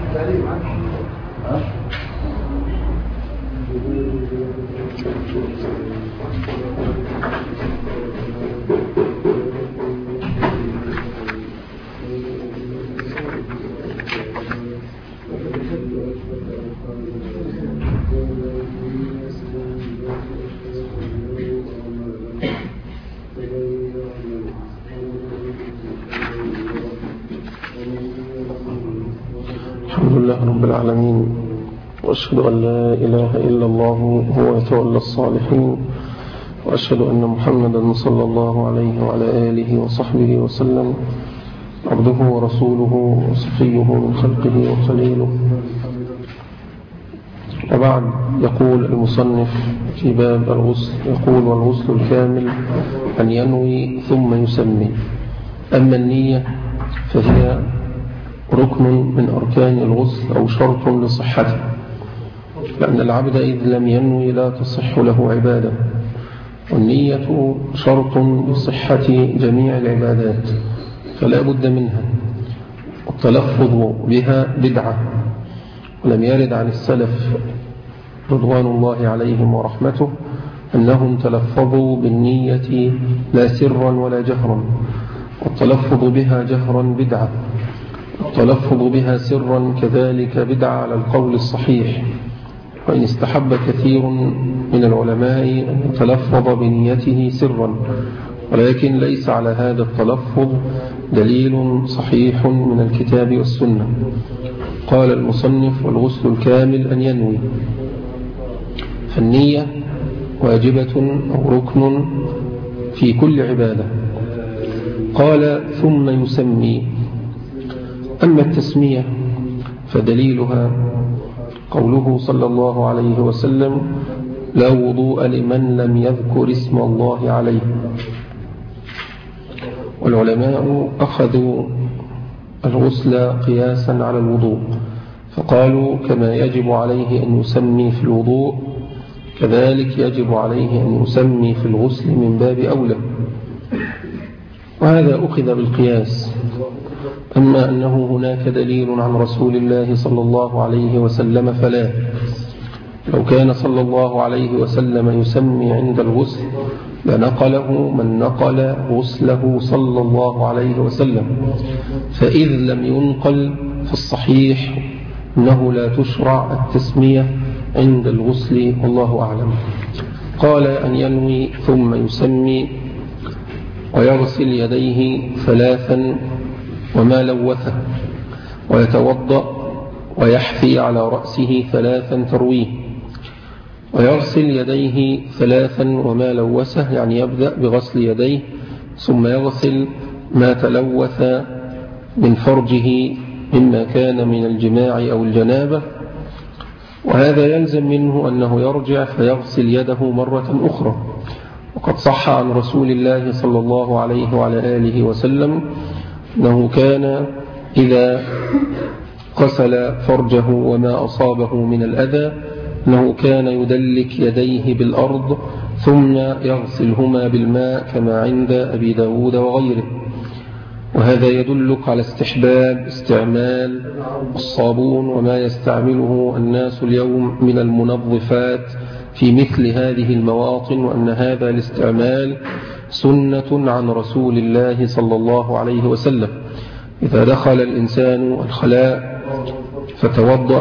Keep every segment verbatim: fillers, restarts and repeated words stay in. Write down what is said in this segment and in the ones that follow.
الحمد لله رب العالمين، وأشهد أن لا إله إلا الله هو يتولى الصالحين، وأشهد أن محمدا صلى الله عليه وعلى آله وصحبه وسلم عبده ورسوله وصفيه من خلقه وخليله. وبعد، يقول المصنف في باب الغسل، يقول: والغسل الكامل أن ينوي ثم يسمي. أما النية فهي ركن من أركان الغسل أو شرط لصحته، لأن العبد إذ لم ينوي لا تصح له عبادة، والنية شرط لصحة جميع العبادات فلا بد منها. والتلفظ بها بدعة، ولم يرد عن السلف رضوان الله عليهم ورحمته أنهم تلفظوا بالنية لا سرا ولا جهرا، والتلفظ بها جهرا بدعة، التلفظ بها سرا كذلك بدعة على القول الصحيح. وإن استحب كثير من العلماء أن يتلفظ بنيته سرا، ولكن ليس على هذا التلفظ دليل صحيح من الكتاب والسنة. قال المصنف: والغسل الكامل أن ينوي. فالنية واجبة أو ركن في كل عبادة. قال: ثم يسمي. أما التسمية فدليلها قوله صلى الله عليه وسلم: لا وضوء لمن لم يذكر اسم الله عليه. والعلماء أخذوا الغسل قياسا على الوضوء، فقالوا: كما يجب عليه أن يسمي في الوضوء كذلك يجب عليه أن يسمي في الغسل من باب أولى. وهذا أخذ بالقياس. أما أنه هناك دليل عن رسول الله صلى الله عليه وسلم فلا. لو كان صلى الله عليه وسلم يسمي عند الغسل لنقله من نقل غسله صلى الله عليه وسلم، فإذ لم ينقل فالصحيح أنه لا تشرع التسمية عند الغسل، والله أعلم. قال: أن ينوي ثم يسمي، ويغسل يديه ثلاثا وما لوثه، ويتوضأ ويحفي على رأسه ثلاثا ترويه، ويغسل يديه ثلاثا وما لوثه، يعني يبدأ بغسل يديه ثم يغسل ما تلوث من فرجه مما كان من الجماع أو الجنابة. وهذا يلزم منه أنه يرجع فيغسل يده مرة أخرى. وقد صح عن رسول الله صلى الله عليه وعلى آله وسلم أنه كان إذا غسل فرجه وما أصابه من الأذى أنه كان يدلك يديه بالأرض ثم يغسلهما بالماء كما عند أبي داود وغيره. وهذا يدلك على استحباب استعمال الصابون وما يستعمله الناس اليوم من المنظفات في مثل هذه المواطن، وأن هذا الاستعمال سنة عن رسول الله صلى الله عليه وسلم. إذا دخل الإنسان الخلاء فتوضأ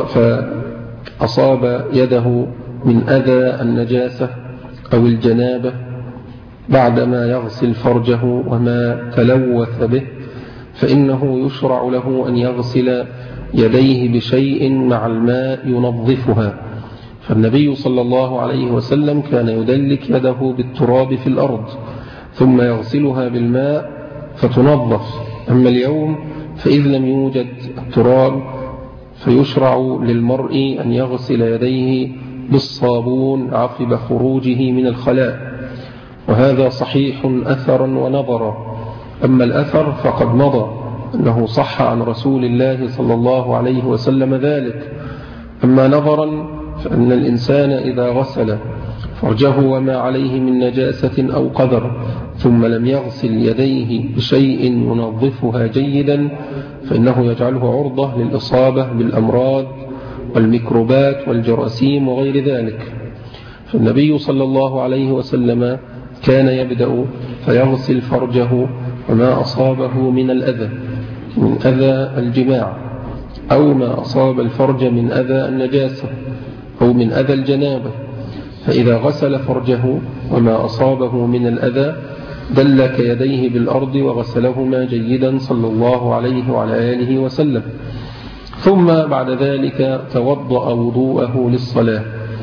فأصاب يده من أذى النجاسة أو الجنابة بعدما يغسل فرجه وما تلوث به، فإنه يشرع له أن يغسل يديه بشيء مع الماء ينظفها. فالنبي صلى الله عليه وسلم كان يدلك يده بالتراب في الأرض ثم يغسلها بالماء فتنظف. أما اليوم فإذ لم يوجد التراب فيشرع للمرء أن يغسل يديه بالصابون عقب خروجه من الخلاء، وهذا صحيح أثرا ونظرا. أما الأثر فقد مضى أنه صح عن رسول الله صلى الله عليه وسلم ذلك. أما نظرا فأن الإنسان إذا غسل فرجه وما عليه من نجاسة أو قذر ثم لم يغسل يديه بشيء ينظفها جيدا فإنه يجعله عرضة للإصابة بالأمراض والميكروبات والجراثيم وغير ذلك. فالنبي صلى الله عليه وسلم كان يبدأ فيغسل فرجه وما أصابه من الأذى من أذى الجماع أو ما أصاب الفرج من أذى النجاسة أو من أذى الجنابة، فإذا غسل فرجه وما أصابه من الأذى دلك يديه بالأرض وغسلهما جيدا صلى الله عليه وعلى آله وسلم، ثم بعد ذلك توضأ وضوءه للصلاة.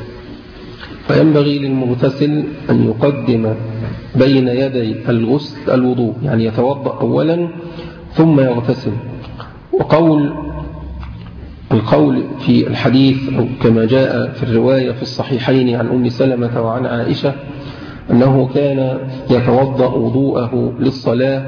فينبغي للمغتسل أن يقدم بين يدي الغسل الوضوء، يعني يتوضأ أولا ثم يغتسل. وقول القول في الحديث كما جاء في الرواية في الصحيحين عن أم سلمة وعن عائشة أنه كان يتوضأ وضوءه للصلاة،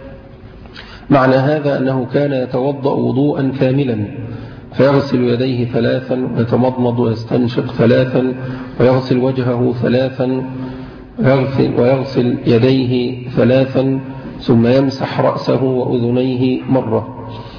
معنى هذا أنه كان يتوضأ وضوءا كاملا، فيغسل يديه ثلاثا ويتمضمض ويستنشق ثلاثا ويغسل وجهه ثلاثا ويغسل, ويغسل يديه ثلاثا ثم يمسح رأسه وأذنيه مرة.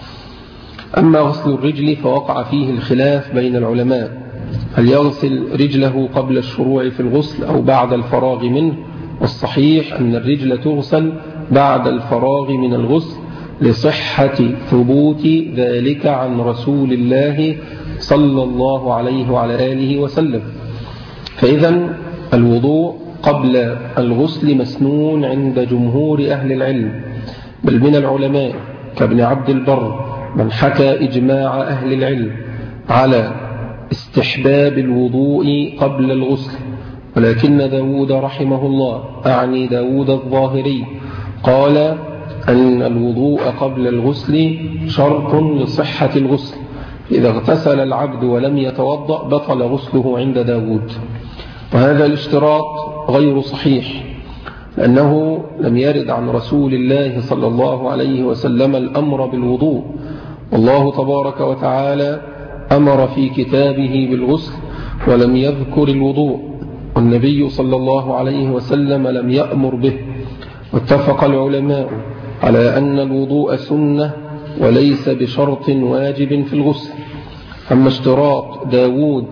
أما غسل الرجل فوقع فيه الخلاف بين العلماء، هل يغسل رجله قبل الشروع في الغسل أو بعد الفراغ منه؟ والصحيح أن الرجل تغسل بعد الفراغ من الغسل لصحة ثبوت ذلك عن رسول الله صلى الله عليه وعلى آله وسلم. فإذا الوضوء قبل الغسل مسنون عند جمهور أهل العلم، بل من العلماء كابن عبد البر من حكى إجماع أهل العلم على استحباب الوضوء قبل الغسل. ولكن داود رحمه الله، أعني داود الظاهري، قال أن الوضوء قبل الغسل شرط لصحة الغسل، إذا اغتسل العبد ولم يتوضأ بطل غسله عند داود. وهذا الاشتراط غير صحيح، لأنه لم يرد عن رسول الله صلى الله عليه وسلم الأمر بالوضوء، والله تبارك وتعالى أمر في كتابه بالغسل ولم يذكر الوضوء، والنبي صلى الله عليه وسلم لم يأمر به. واتفق العلماء على أن الوضوء سنة وليس بشرط واجب في الغسل. أما اشتراط داود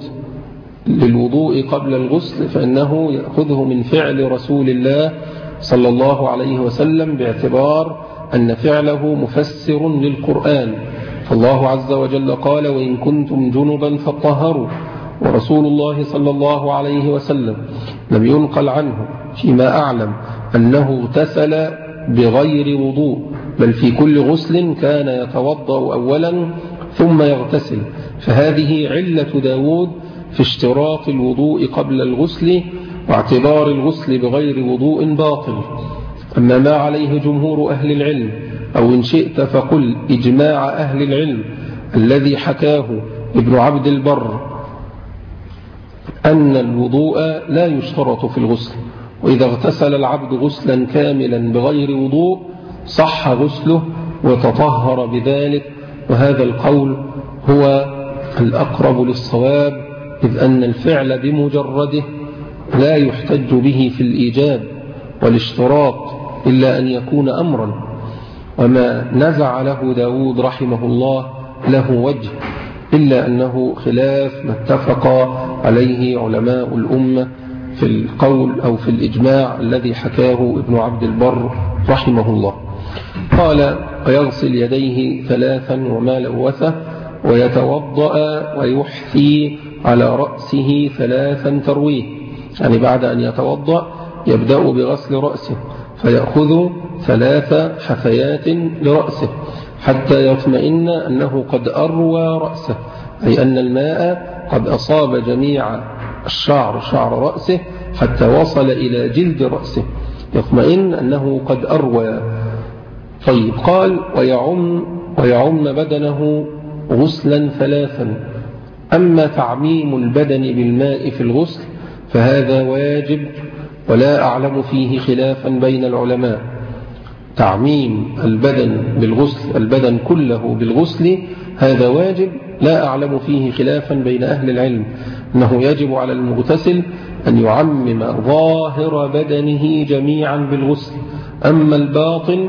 للوضوء قبل الغسل فإنه يأخذه من فعل رسول الله صلى الله عليه وسلم، باعتبار أن فعله مفسر للقرآن، فالله عز وجل قال وإن كنتم جنبا فطهروا، ورسول الله صلى الله عليه وسلم لم ينقل عنه فيما أعلم أنه اغتسل بغير وضوء، بل في كل غسل كان يتوضأ أولا ثم يغتسل. فهذه علة داود في اشتراط الوضوء قبل الغسل واعتبار الغسل بغير وضوء باطل. أما ما عليه جمهور أهل العلم، أو إن شئت فقل إجماع أهل العلم الذي حكاه ابن عبد البر، أن الوضوء لا يشترط في الغسل، وإذا اغتسل العبد غسلا كاملا بغير وضوء صح غسله وتطهر بذلك. وهذا القول هو الأقرب للصواب، إذ أن الفعل بمجرده لا يحتج به في الإيجاب والاشتراط إلا أن يكون أمرا. وما نزع له داود رحمه الله له وجه، إلا أنه خلاف ما اتفق عليه علماء الأمة في القول أو في الإجماع الذي حكاه ابن عبد البر رحمه الله. قال ويغسل يديه ثلاثا وما لوثه، ويتوضأ ويحثي على رأسه ثلاثا ترويه، يعني بعد أن يتوضأ يبدأ بغسل رأسه فيأخذ ثلاث حثيات لرأسه حتى يطمئن أنه قد أروى رأسه، أي أن الماء قد أصاب جميع الشعر شعر رأسه حتى وصل إلى جلد رأسه، يطمئن أنه قد أروى. طيب، قال ويعم, ويعم بدنه غسلا ثلاثا. أما تعميم البدن بالماء في الغسل فهذا واجب ولا أعلم فيه خلافا بين العلماء. تعميم البدن بالغسل، البدن كله بالغسل، هذا واجب لا أعلم فيه خلافا بين أهل العلم، أنه يجب على المغتسل أن يعمم ظاهر بدنه جميعا بالغسل. أما الباطن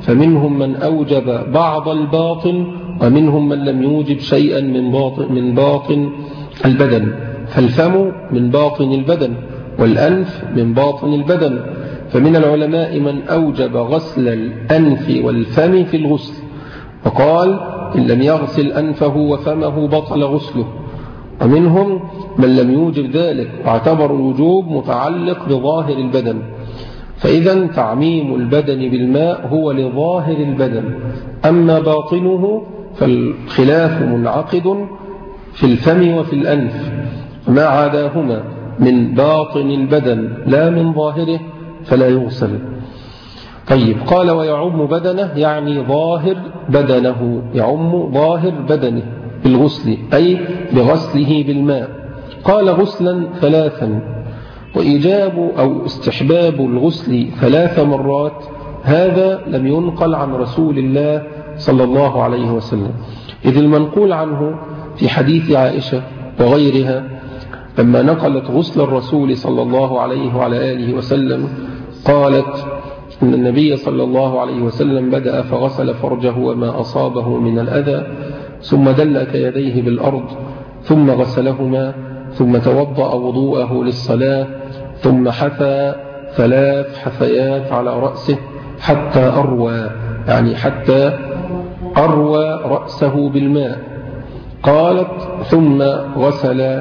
فمنهم من أوجب بعض الباطن ومنهم من لم يوجب شيئا من باطن, من باطن البدن. فالفم من باطن البدن والأنف من باطن البدن. فمن العلماء من أوجب غسل الأنف والفم في الغسل وقال إن لم يغسل أنفه وفمه بطل غسله، ومنهم من لم يوجب ذلك واعتبر الوجوب متعلق بظاهر البدن. فإذا تعميم البدن بالماء هو لظاهر البدن، أما باطنه فالخلاف منعقد في الفم وفي الأنف، ما عداهما من باطن البدن لا من ظاهره فلا يغسل. طيب، قال ويعم بدنه يعني ظاهر بدنه، يعم ظاهر بدنه بالغسل أي بغسله بالماء. قال غسلا ثلاثا، وإيجاب أو استحباب الغسل ثلاث مرات هذا لم ينقل عن رسول الله صلى الله عليه وسلم، إذ المنقول عنه في حديث عائشة وغيرها لما نقلت غسل الرسول صلى الله عليه وعلى آله وسلم قالت إن النبي صلى الله عليه وسلم بدأ فغسل فرجه وما أصابه من الأذى ثم دلك يديه بالأرض ثم غسلهما ثم توضأ وضوءه للصلاة ثم حثى ثلاث حثيات على رأسه حتى أروى، يعني حتى أروى رأسه بالماء. قالت ثم غسل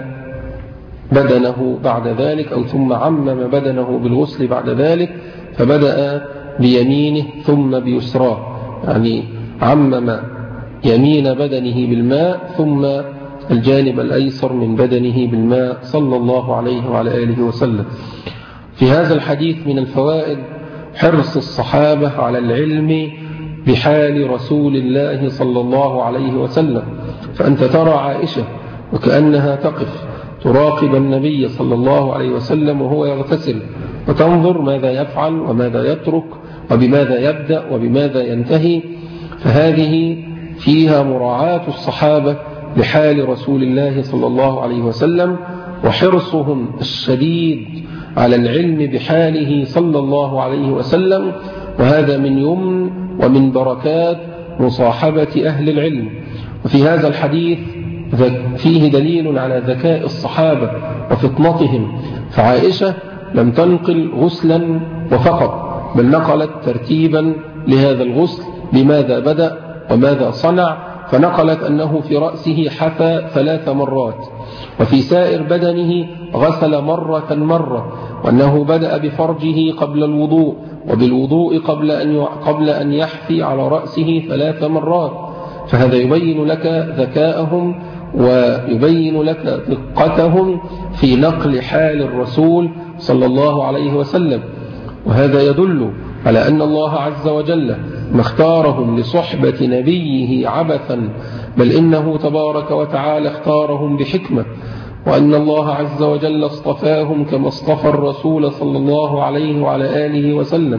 بدنه بعد ذلك أو ثم عمم بدنه بالغسل بعد ذلك، فبدأ بيمينه ثم بيسراه، يعني عمم يمين بدنه بالماء ثم الجانب الأيسر من بدنه بالماء صلى الله عليه وعلى آله وسلم. في هذا الحديث من الفوائد حرص الصحابة على العلم بحال رسول الله صلى الله عليه وسلم، فأنت ترى عائشة وكأنها تقف تراقب النبي صلى الله عليه وسلم وهو يغتسل وتنظر ماذا يفعل وماذا يترك وبماذا يبدأ وبماذا ينتهي، فهذه فيها مراعاة الصحابة لحال رسول الله صلى الله عليه وسلم وحرصهم الشديد على العلم بحاله صلى الله عليه وسلم، وهذا من يمن ومن بركات مصاحبة أهل العلم. وفي هذا الحديث فيه دليل على ذكاء الصحابة وفطنتهم، فعائشة لم تنقل غسلا وفقط بل نقلت ترتيبا لهذا الغسل بماذا بدأ وماذا صنع، فنقلت أنه في رأسه حثى ثلاث مرات وفي سائر بدنه غسل مرة مرة، وأنه بدأ بفرجه قبل الوضوء وبالوضوء قبل أن قبل أن يحثي على رأسه ثلاث مرات. فهذا يبين لك ذكاءهم ويبين لك دقتهم في نقل حال الرسول صلى الله عليه وسلم، وهذا يدل على أن الله عز وجل ما اختارهم لصحبة نبيه عبثا، بل إنه تبارك وتعالى اختارهم بحكمة، وأن الله عز وجل اصطفاهم كما اصطفى الرسول صلى الله عليه وعلى آله وسلم.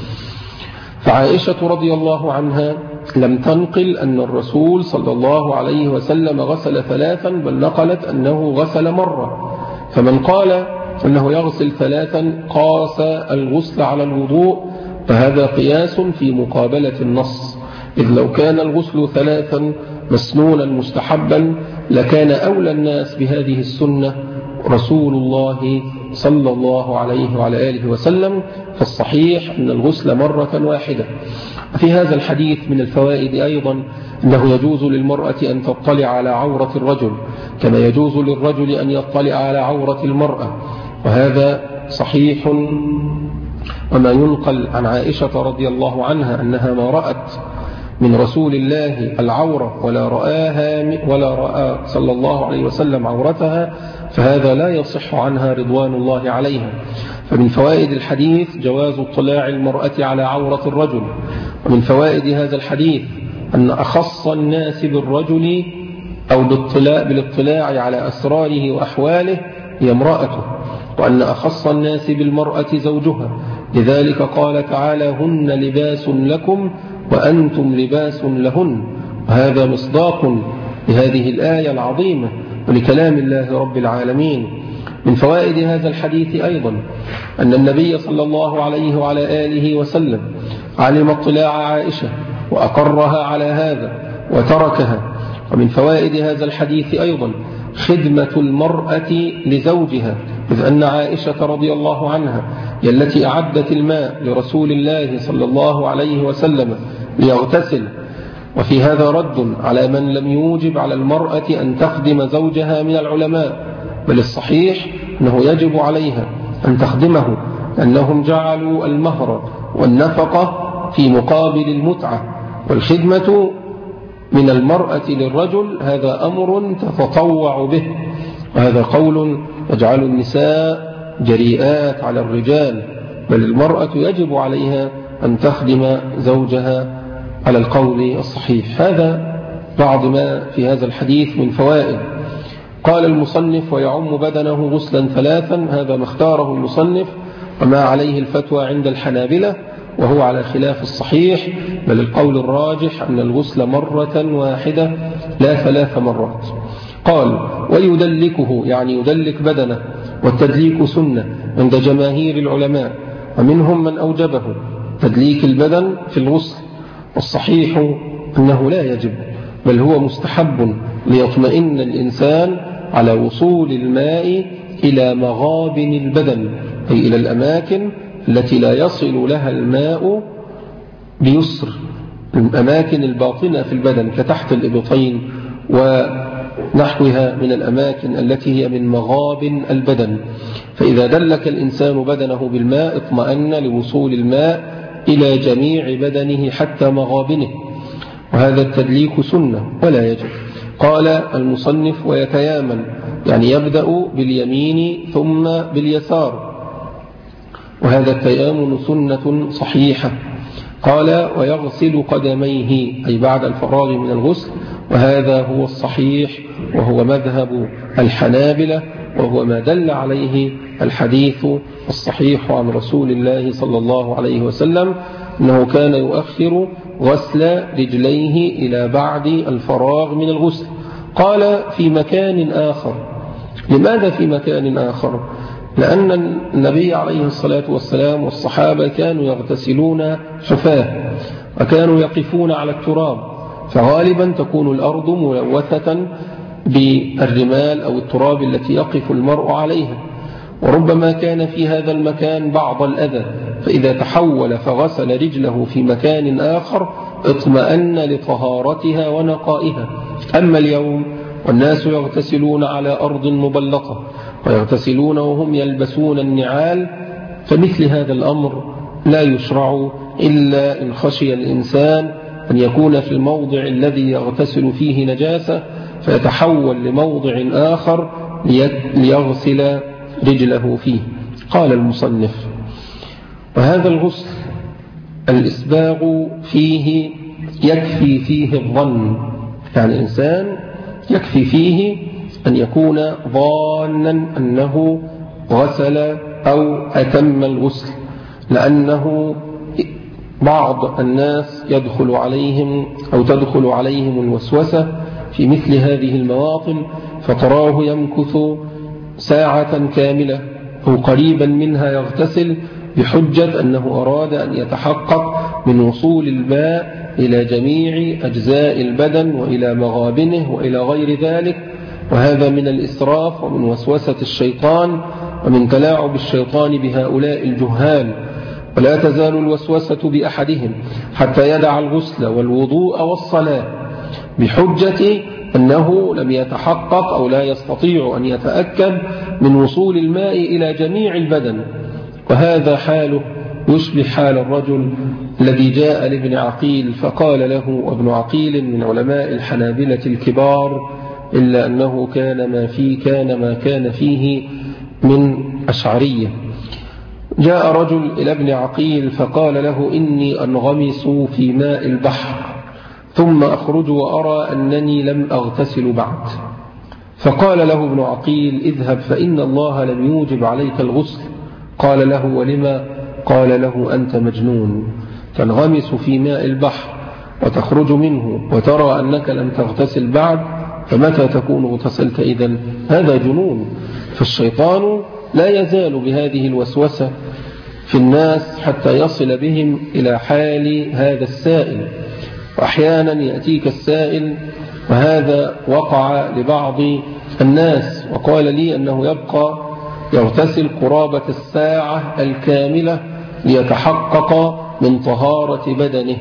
فعائشة رضي الله عنها لم تنقل أن الرسول صلى الله عليه وسلم غسل ثلاثا، بل نقلت أنه غسل مرة. فمن قال أنه يغسل ثلاثا قاس الغسل على الوضوء، فهذا قياس في مقابلة النص، إذ لو كان الغسل ثلاثا مسنونا مستحبا لكان أولى الناس بهذه السنة رسول الله صلى الله عليه وعلى آله وسلم، فالصحيح أن الغسل مرة واحدة. في هذا الحديث من الفوائد أيضا أنه يجوز للمرأة أن تطلع على عورة الرجل كما يجوز للرجل أن يطلع على عورة المرأة، وهذا صحيح. وما ينقل عن عائشة رضي الله عنها أنها ما رأت من رسول الله العورة ولا رآها ولا رأى صلى الله عليه وسلم عورتها، فهذا لا يصح عنها رضوان الله عليها. فمن فوائد الحديث جواز اطلاع المرأة على عورة الرجل. ومن فوائد هذا الحديث أن أخص الناس بالرجل أو بالاطلاع, بالاطلاع على أسراره وأحواله هي امرأته، وأن أخص الناس بالمرأة زوجها، لذلك قال تعالى هن لباس لكم وأنتم لباس لهن، وهذا مصداق لهذه الآية العظيمة ولكلام الله رب العالمين. من فوائد هذا الحديث أيضا أن النبي صلى الله عليه وعلى آله وسلم علم اطلاع عائشة وأقرها على هذا وتركها. ومن فوائد هذا الحديث أيضا خدمة المرأة لزوجها، إذ أن عائشة رضي الله عنها هي التي أعدت الماء لرسول الله صلى الله عليه وسلم ليغتسل. وفي هذا رد على من لم يوجب على المرأة أن تخدم زوجها من العلماء، بل الصحيح أنه يجب عليها أن تخدمه، أنهم جعلوا المهر والنفقة في مقابل المتعة، والخدمة من المرأة للرجل هذا أمر تتطوع به، وهذا قول يجعل النساء جريئات على الرجال، بل المرأة يجب عليها أن تخدم زوجها على القول الصحيح. هذا بعض ما في هذا الحديث من فوائد. قال المصنف ويعم بدنه غسلا ثلاثا، هذا ما اختاره المصنف وما عليه الفتوى عند الحنابلة، وهو على خلاف الصحيح، بل القول الراجح أن الغسل مرة واحدة لا ثلاث مرات. قال ويدلكه، يعني يدلك بدنه، والتدليك سنة عند جماهير العلماء، ومنهم من أوجبه تدليك البدن في الغسل، والصحيح أنه لا يجب، بل هو مستحب ليطمئن الإنسان على وصول الماء إلى مغابن البدن، أي إلى الأماكن التي لا يصل لها الماء بيسر، الأماكن الباطنة في البدن كتحت الإبطين ونحوها من الأماكن التي هي من مغابن البدن. فإذا دلك الإنسان بدنه بالماء اطمأن لوصول الماء إلى جميع بدنه حتى مغابنه، وهذا التدليك سنة ولا يجب. قال المصنف ويتيامن، يعني يبدأ باليمين ثم باليسار، وهذا التيامن سنة صحيحة. قال ويغسل قدميه، أي بعد الفراغ من الغسل، وهذا هو الصحيح وهو مذهب الحنابلة، وهو ما دل عليه الحديث الصحيح عن رسول الله صلى الله عليه وسلم أنه كان يؤخر غسل رجليه إلى بعد الفراغ من الغسل. قال في مكان آخر. لماذا في مكان آخر؟ لأن النبي عليه الصلاة والسلام والصحابة كانوا يغتسلون حفاة، وكانوا يقفون على التراب، فغالبا تكون الأرض ملوثة بالرمال أو التراب التي يقف المرء عليها، وربما كان في هذا المكان بعض الأذى، فإذا تحول فغسل رجله في مكان آخر اطمأن لطهارتها ونقائها. أما اليوم والناس يغتسلون على أرض مبلطة ويغتسلون وهم يلبسون النعال، فمثل هذا الأمر لا يشرع إلا إن خشي الإنسان أن يكون في الموضع الذي يغتسل فيه نجاسة فيتحول لموضع آخر ليغسل رجله فيه. قال المصنف وهذا الغسل الإسباغ فيه يكفي فيه الظن، يعني الإنسان يكفي فيه أن يكون ظانا أنه غسل أو أتم الغسل، لأنه بعض الناس يدخل عليهم أو تدخل عليهم الوسوسة في مثل هذه المواطن، فتراه يمكث ساعة كاملة أو قريبا منها يغتسل بحجة أنه أراد أن يتحقق من وصول الماء إلى جميع أجزاء البدن وإلى مغابنه وإلى غير ذلك، وهذا من الإسراف ومن وسوسة الشيطان ومن تلاعب الشيطان بهؤلاء الجهال. ولا تزال الوسوسة بأحدهم حتى يدع الغسل والوضوء والصلاة بحجة أنه لم يتحقق أو لا يستطيع أن يتأكد من وصول الماء إلى جميع البدن، وهذا حاله يشبه حال الرجل الذي جاء لابن عقيل فقال له، وابن عقيل من علماء الحنابلة الكبار إلا أنه كان ما فيه كان ما كان فيه من أشعرية. جاء رجل إلى ابن عقيل فقال له إني أنغمس في ماء البحر ثم أخرج وأرى أنني لم أغتسل بعد. فقال له ابن عقيل اذهب فإن الله لم يوجب عليك الغسل. قال له ولما؟ قال له أنت مجنون، تنغمس في ماء البحر وتخرج منه وترى أنك لم تغتسل بعد، فمتى تكون اغتسلت إذن؟ هذا جنون. فالشيطان لا يزال بهذه الوسوسة في الناس حتى يصل بهم إلى حال هذا السائل. وأحيانا يأتيك السائل، وهذا وقع لبعض الناس، وقال لي أنه يبقى يغتسل قرابة الساعة الكاملة ليتحقق من طهارة بدنه،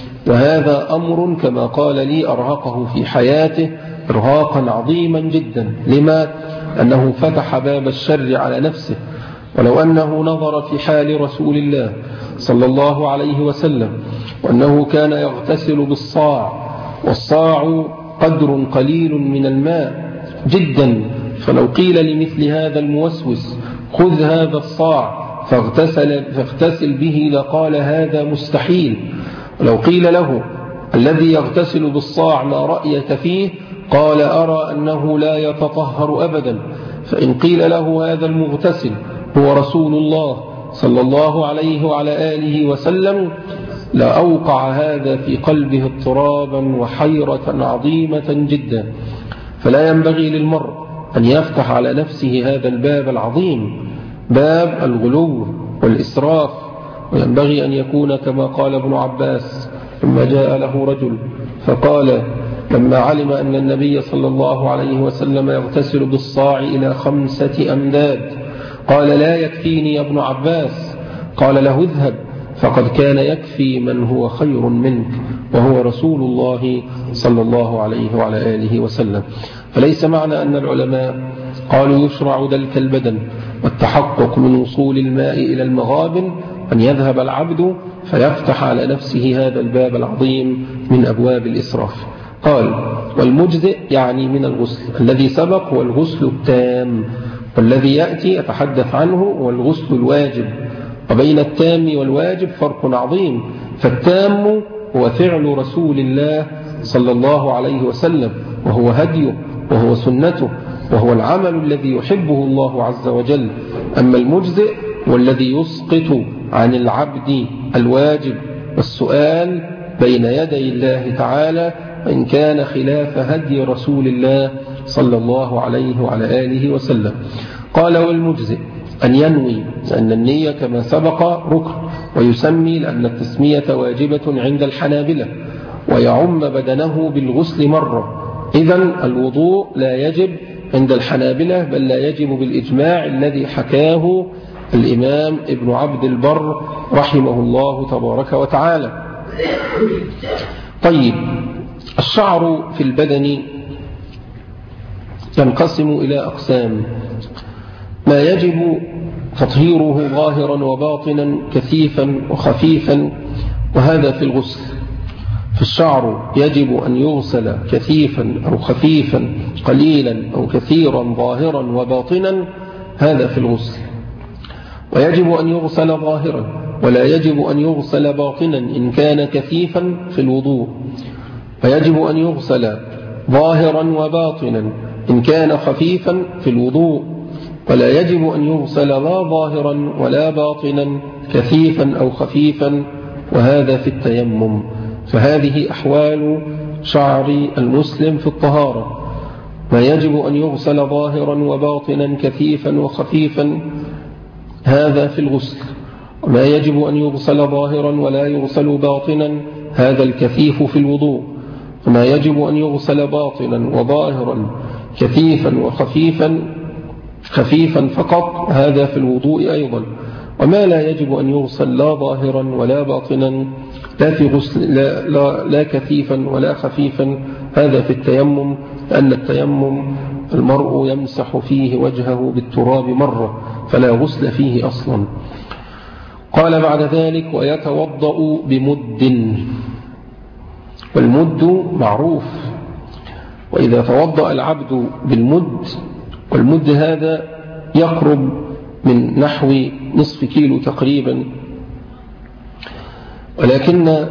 وهذا أمر كما قال لي أرهقه في حياته إرهاقا عظيما جدا. لما؟ أنه فتح باب الشر على نفسه. ولو أنه نظر في حال رسول الله صلى الله عليه وسلم، وأنه كان يغتسل بالصاع، والصاع قدر قليل من الماء جدا، فلو قيل لمثل هذا الموسوس خذ هذا الصاع فاغتسل, فاغتسل به لقال هذا مستحيل. ولو قيل له الذي يغتسل بالصاع ما رأيك فيه؟ قال أرى أنه لا يتطهر أبدا. فإن قيل له هذا المغتسل هو رسول الله صلى الله عليه وعلى آله وسلم لا أوقع هذا في قلبه اضطرابا وحيرة عظيمة جدا. فلا ينبغي للمرء أن يفتح على نفسه هذا الباب العظيم، باب الغلو والإسراف. وينبغي أن يكون كما قال ابن عباس لما جاء له رجل فقال لما علم أن النبي صلى الله عليه وسلم يغتسل بالصاع إلى خمسة أمداد قال لا يكفيني يا ابن عباس. قال له اذهب فقد كان يكفي من هو خير منك وهو رسول الله صلى الله عليه وعلى آله وسلم. فليس معنى أن العلماء قالوا يشرع دلك البدن والتحقق من وصول الماء إلى المغابن أن يذهب العبد فيفتح على نفسه هذا الباب العظيم من أبواب الإسراف. قال والمجزئ يعني من الغسل. الذي سبق هو الغسل التام، والذي يأتي أتحدث عنه هو الغسل الواجب. وبين التام والواجب فرق عظيم. فالتام هو فعل رسول الله صلى الله عليه وسلم، وهو هديه وهو سنته وهو العمل الذي يحبه الله عز وجل. أما المجزئ والذي يسقط عن العبد الواجب والسؤال بين يدي الله تعالى وإن كان خلاف هدي رسول الله صلى الله عليه وعلى آله وسلم. قال والمجزئ أن ينوي، لأن النية كما سبق ركن، ويسمي لأن التسمية واجبة عند الحنابلة، ويعم بدنه بالغسل مرة. إذن الوضوء لا يجب عند الحنابلة، بل لا يجب بالإجماع الذي حكاه الإمام ابن عبد البر رحمه الله تبارك وتعالى. طيب، الشعر في البدن ينقسم إلى أقسام: ما يجب تطهيره ظاهرا وباطنا كثيفا وخفيفا، وهذا في الغسل. فالشعر يجب أن يغسل كثيفا أو خفيفا، قليلا أو كثيرا، ظاهرا وباطنا، هذا في الغسل. ويجب أن يغسل ظاهرا، ولا يجب أن يغسل باطنا إن كان كثيفا في الوضوء. ويجب أن يغسل ظاهرا وباطنا إن كان خفيفا في الوضوء، ولا يجب أن يغسل لا ظاهرا ولا باطنا كثيفا أو خفيفا، وهذا في التيمم. فهذه أحوال شعر المسلم في الطهارة: ما يجب أن يغسل ظاهرا وباطنا كثيفا وخفيفا، هذا في الغسل. وما يجب أن يغسل ظاهرا ولا يغسل باطنا، هذا الكثيف في الوضوء. وما يجب أن يغسل باطنا وظاهرا كثيفا وخفيفا خفيفا فقط، هذا في الوضوء أيضا. وما لا يجب أن يغسل لا ظاهرا ولا باطنا، لا في غسل لا, لا, لا كثيفا ولا خفيفا، هذا في التيمم، لأن التيمم المرء يمسح فيه وجهه بالتراب مرة، فلا غسل فيه أصلا. قال بعد ذلك: ويتوضأ بمد. والمد معروف، وإذا توضأ العبد بالمد، والمد هذا يقرب من نحو نصف كيلو تقريبا، ولكن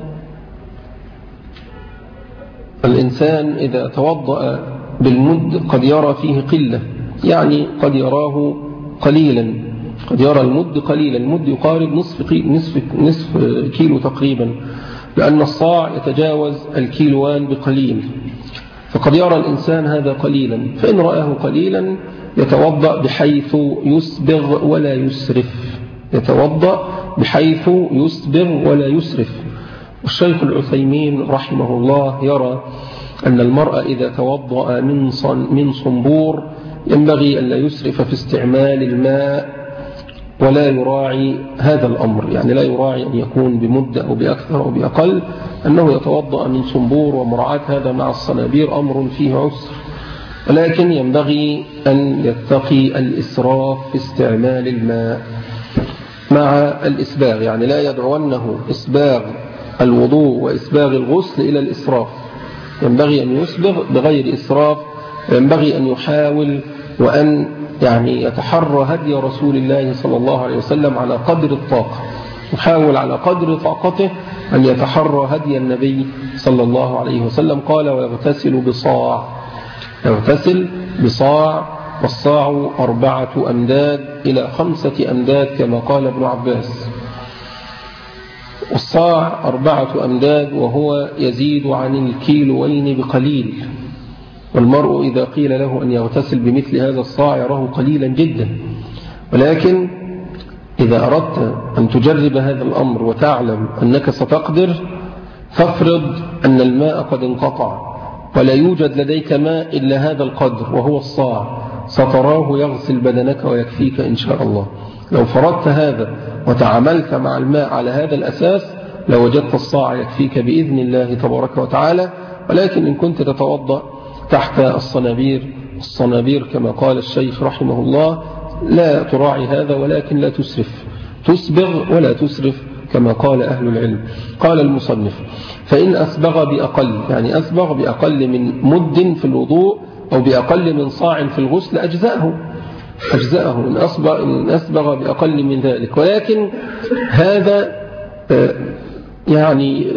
الإنسان إذا توضأ بالمد قد يرى فيه قلة، يعني قد يراه قليلا، قد يرى المد قليلا. المد يقارب نصف, نصف, نصف كيلو تقريبا، لأن الصاع يتجاوز الكيلوان بقليل، فقد يرى الإنسان هذا قليلا. فإن رآه قليلا يتوضأ بحيث يسبغ ولا يسرف، يتوضأ بحيث يسبغ ولا يسرف. والشيخ العثيمين رحمه الله يرى أن المرأة إذا توضأ من صنبور ينبغي أن لا يسرف في استعمال الماء ولا يراعي هذا الأمر، يعني لا يراعي أن يكون بمدة أو بأكثر أو بأقل، أنه يتوضأ من صنبور ومراعاة هذا مع الصنابير أمر فيه عسر، ولكن ينبغي أن يتقي الإسراف في استعمال الماء مع الإسباغ، يعني لا يدعونه إسباغ الوضوء وإسباغ الغسل إلى الإسراف، ينبغي أن يسبغ بغير إسراف، ينبغي أن يحاول وأن يعني يتحرى هدي رسول الله صلى الله عليه وسلم على قدر الطاقة، يحاول على قدر طاقته أن يتحرى هدي النبي صلى الله عليه وسلم. قال ويغتسل بصاع، يغتسل بصاع، والصاع أربعة أمداد إلى خمسة أمداد كما قال ابن عباس، والصاع أربعة أمداد وهو يزيد عن الكيلوين بقليل، والمرء إذا قيل له أن يغتسل بمثل هذا الصاع يراه قليلا جدا، ولكن إذا أردت أن تجرب هذا الأمر وتعلم أنك ستقدر، فافرض أن الماء قد انقطع ولا يوجد لديك ماء إلا هذا القدر وهو الصاع، ستراه يغسل بدنك ويكفيك إن شاء الله. لو فرضت هذا وتعاملت مع الماء على هذا الأساس لوجدت الصاع يكفيك بإذن الله تبارك وتعالى. ولكن إن كنت تتوضأ تحت الصنابير، الصنابير كما قال الشيخ رحمه الله لا تراعي هذا، ولكن لا تسرف، تسبغ ولا تسرف كما قال أهل العلم. قال المصنف فإن أسبغ بأقل، يعني أسبغ بأقل من مد في الوضوء أو بأقل من صاع في الغسل أجزأه، أجزأه إن أسبغ, إن أسبغ بأقل من ذلك، ولكن هذا يعني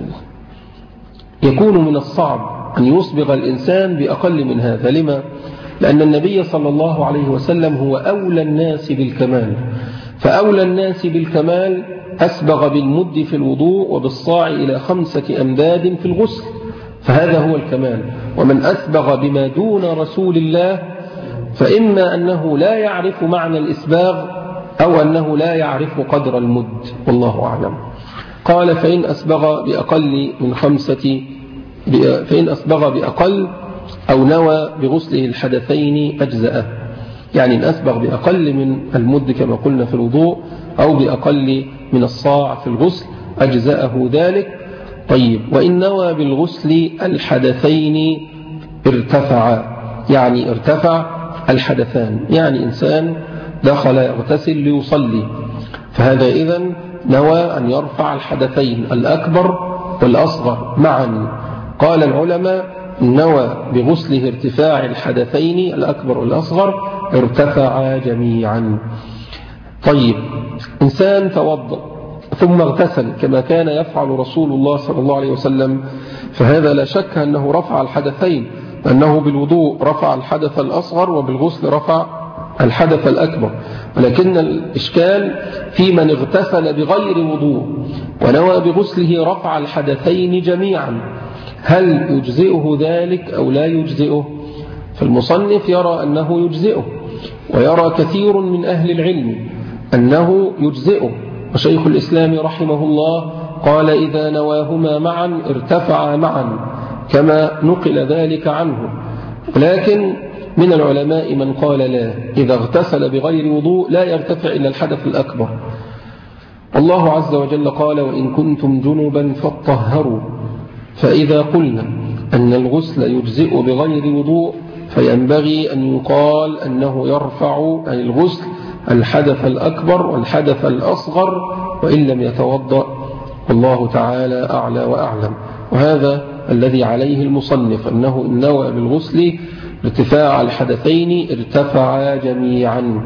يكون من الصعب أن يسبغ الإنسان بأقل من هذا. لما؟ لأن النبي صلى الله عليه وسلم هو أولى الناس بالكمال، فأولى الناس بالكمال أسبغ بالمد في الوضوء وبالصاع إلى خمسة أمداد في الغسل، فهذا هو الكمال. ومن أسبغ بما دون رسول الله فإما أنه لا يعرف معنى الإسباغ أو أنه لا يعرف قدر المد، والله أعلم. قال فإن أسبغ بأقل من خمسة فإن أسبغ بأقل أو نوى بغسله الحدثين أجزأه، يعني إن أسبغ بأقل من المد كما قلنا في الوضوء أو بأقل من الصاع في الغسل أجزأه ذلك. طيب وإن نوى بالغسل الحدثين ارتفع، يعني ارتفع الحدثان، يعني إنسان دخل يغتسل ليصلي، فهذا إذن نوى أن يرفع الحدثين الأكبر والأصغر معا. قال العلماء نوى بغسله ارتفاع الحدثين الأكبر والأصغر ارتفعا جميعا. طيب إنسان توضأ ثم اغتسل كما كان يفعل رسول الله صلى الله عليه وسلم، فهذا لا شك أنه رفع الحدثين، أنه بالوضوء رفع الحدث الأصغر وبالغسل رفع الحدث الأكبر. ولكن الإشكال في من اغتسل بغير وضوء ونوى بغسله رفع الحدثين جميعا، هل يجزئه ذلك أو لا يجزئه؟ فالمصنف يرى أنه يجزئه، ويرى كثير من أهل العلم أنه يجزئه، وشيخ الإسلام رحمه الله قال إذا نواهما معا ارتفعا معا كما نقل ذلك عنه. ولكن من العلماء من قال لا، إذا اغتسل بغير وضوء لا يرتفع إلا الحدث الأكبر. الله عز وجل قال وإن كنتم جنبا فاطهروا، فإذا قلنا أن الغسل يجزئ بغير وضوء فينبغي أن يقال أنه يرفع عن الغسل الحدث الأكبر والحدث الأصغر وإن لم يتوضأ، والله تعالى أعلى وأعلم. وهذا الذي عليه المصنف، أنه إن نوى بالغسل ارتفاع الحدثين ارتفعا جميعا،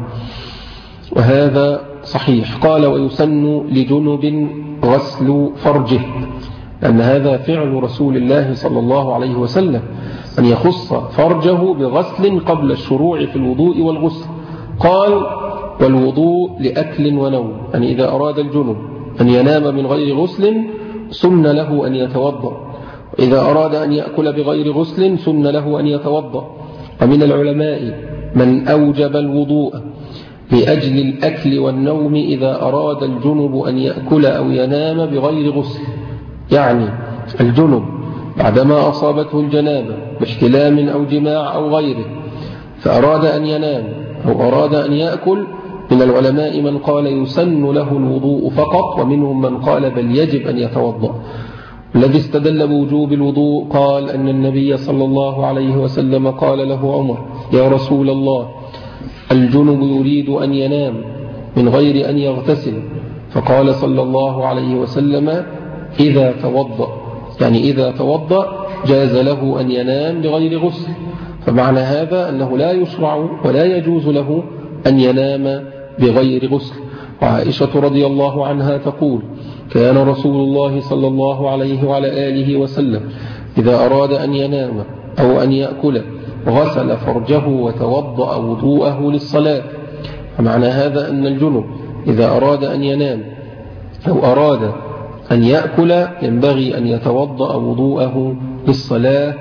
وهذا صحيح. قال ويسن لجنب غسل فرجه، لأن هذا فعل رسول الله صلى الله عليه وسلم أن يخص فرجه بغسل قبل الشروع في الوضوء والغسل. قال والوضوء لأكل ونوم، يعني إذا أراد الجنب أن ينام من غير غسل سن له أن يتوضأ، وإذا أراد أن يأكل بغير غسل سن له أن يتوضأ. ومن العلماء من أوجب الوضوء لأجل الأكل والنوم إذا أراد الجنب أن يأكل أو ينام بغير غسل. يعني الجنب بعدما أصابته الجنابة باحتلام أو جماع أو غيره فأراد أن ينام أو أراد أن يأكل، من العلماء من قال يسن له الوضوء فقط، ومنهم من قال بل يجب أن يتوضأ. الذي استدل بوجوب الوضوء قال أن النبي صلى الله عليه وسلم قال له عمر: يا رسول الله، الجنب يريد أن ينام من غير أن يغتسل، فقال صلى الله عليه وسلم: إذا توضأ، يعني إذا توضأ جاز له أن ينام بغير غسل. فمعنى هذا أنه لا يشرع ولا يجوز له أن ينام بغير غسل. وعائشة رضي الله عنها تقول: كان رسول الله صلى الله عليه وعلى آله وسلم إذا أراد أن ينام أو أن يأكل غسل فرجه وتوضأ وضوءه للصلاة. فمعنى هذا أن الجنب إذا أراد أن ينام أو أراد أن يأكل ينبغي أن يتوضأ وضوءه للصلاة.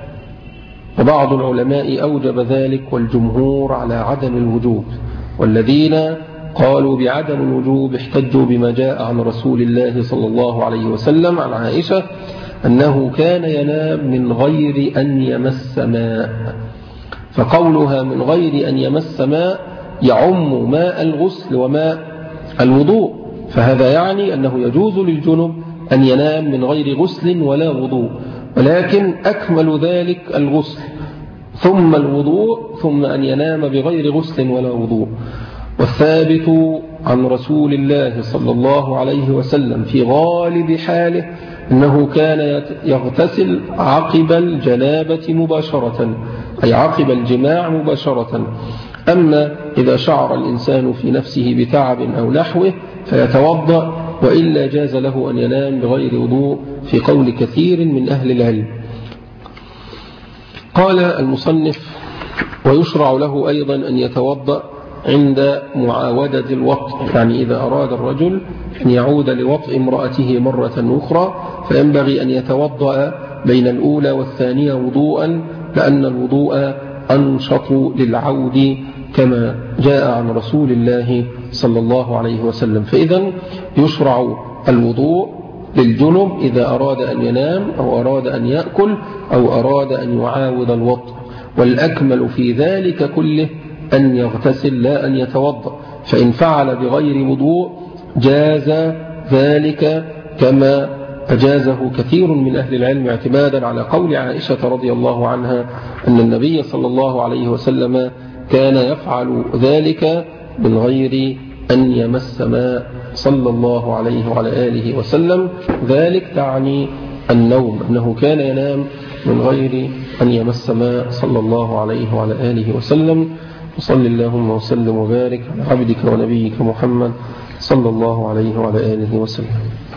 وبعض العلماء أوجب ذلك والجمهور على عدم الوجوب، والذين قالوا بعدم الوجوب احتجوا بما جاء عن رسول الله صلى الله عليه وسلم عن عائشة أنه كان ينام من غير أن يمس ماء، فقولها من غير أن يمس ماء يعم ماء الغسل وماء الوضوء، فهذا يعني أنه يجوز للجنب أن ينام من غير غسل ولا وضوء، ولكن أكمل ذلك الغسل ثم الوضوء ثم أن ينام بغير غسل ولا وضوء. والثابت عن رسول الله صلى الله عليه وسلم في غالب حاله أنه كان يغتسل عقب الجنابة مباشرة، أي عقب الجماع مباشرة. أما إذا شعر الإنسان في نفسه بتعب أو نحوه فيتوضأ، وإلا جاز له أن ينام بغير وضوء في قول كثير من أهل العلم. قال المصنف: ويشرع له أيضا أن يتوضأ عند معاودة الوطء، يعني إذا أراد الرجل أن يعود لوطء امرأته مرة أخرى فينبغي أن يتوضأ بين الأولى والثانية وضوءا، لأن الوضوء أنشط للعود كما جاء عن رسول الله صلى الله عليه وسلم. فإذا يشرع الوضوء للجنب إذا أراد أن ينام أو أراد أن يأكل أو أراد أن يعاود الوطء، والأكمل في ذلك كله أن يغتسل لا أن يتوضأ، فإن فعل بغير وضوء جاز ذلك كما أجازه كثير من أهل العلم، اعتمادا على قول عائشة رضي الله عنها أن النبي صلى الله عليه وسلم كان يفعل ذلك من غير أن يمس ماء صلى الله عليه وعلى آله وسلم. ذلك تعني النوم، أنه كان ينام من غير أن يمس ماء صلى الله عليه وعلى آله وسلم. وصل اللهم وسلم وبارك على عبدك ونبيك محمد صلى الله عليه وعلى آله وسلم.